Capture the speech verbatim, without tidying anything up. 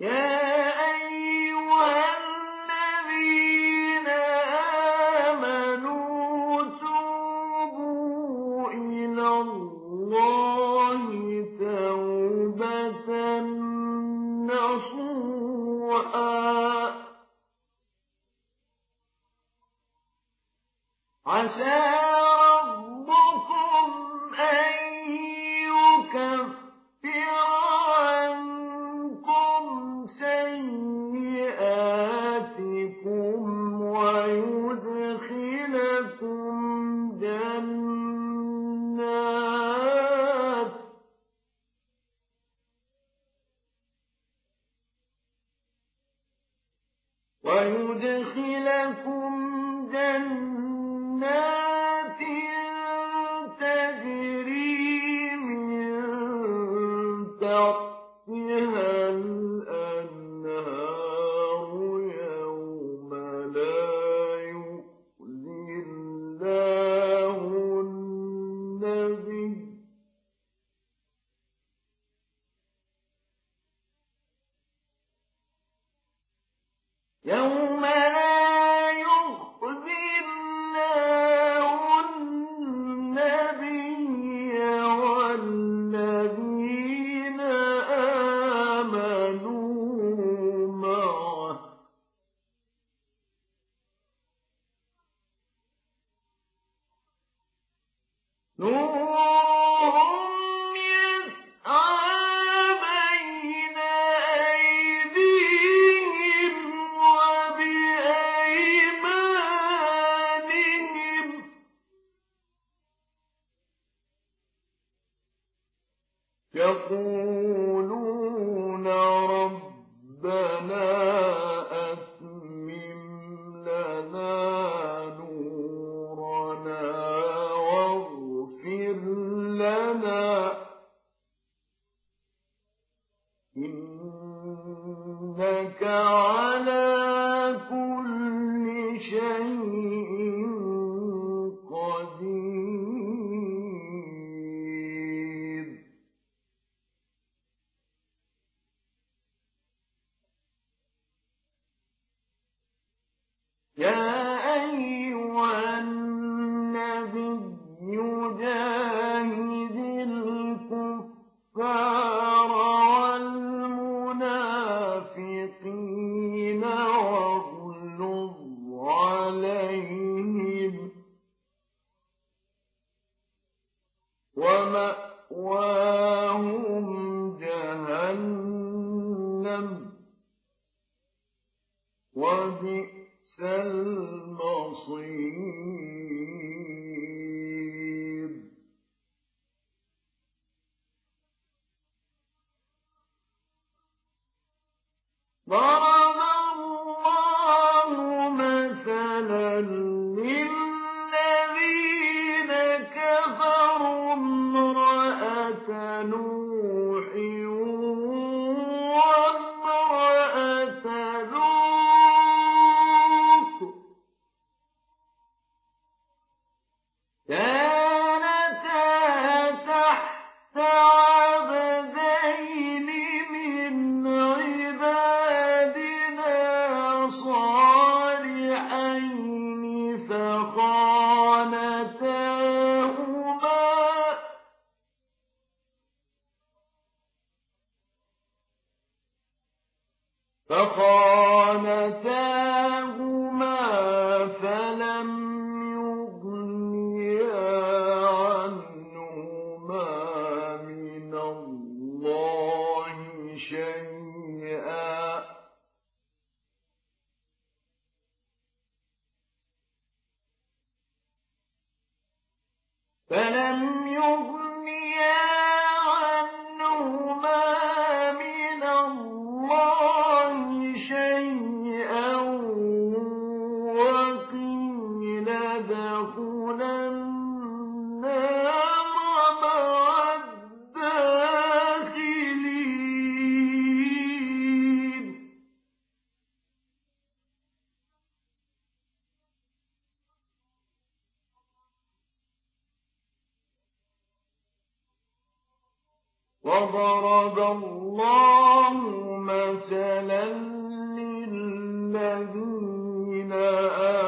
يا أيها الذين آمنوا توبوا إلى الله توبة نصوحا عسى ربكم أن يكفر عنكم سيئاتكم ويدخلكم جنات ويدخلكم جنات تجري من تحتها الأنهار يوم لا يخزي الله النبي يوم لا يخزي الله النبي والذين آمنوا معه نورهم يسعى بين أيديهم وبأيمانهم يقولون ربنا أتمم لنا نورنا واغفر لنا إنك على كل شيء قدير يا أيها النبي جاهد الكفار والمنافقين واغلظ عليهم ومأواهم جهنم وبئس المصير ضرب الله مثلا للذين كفروا امرأة نوح وامرأة لوط كانتا تحت عبدين من عبادنا صالحين فخانتاهما فخانتاهما فلم يغنيا عنهما من الله شيئا فلم يغنيا عنهما من الله شيئا وضرب الله مثلا للذين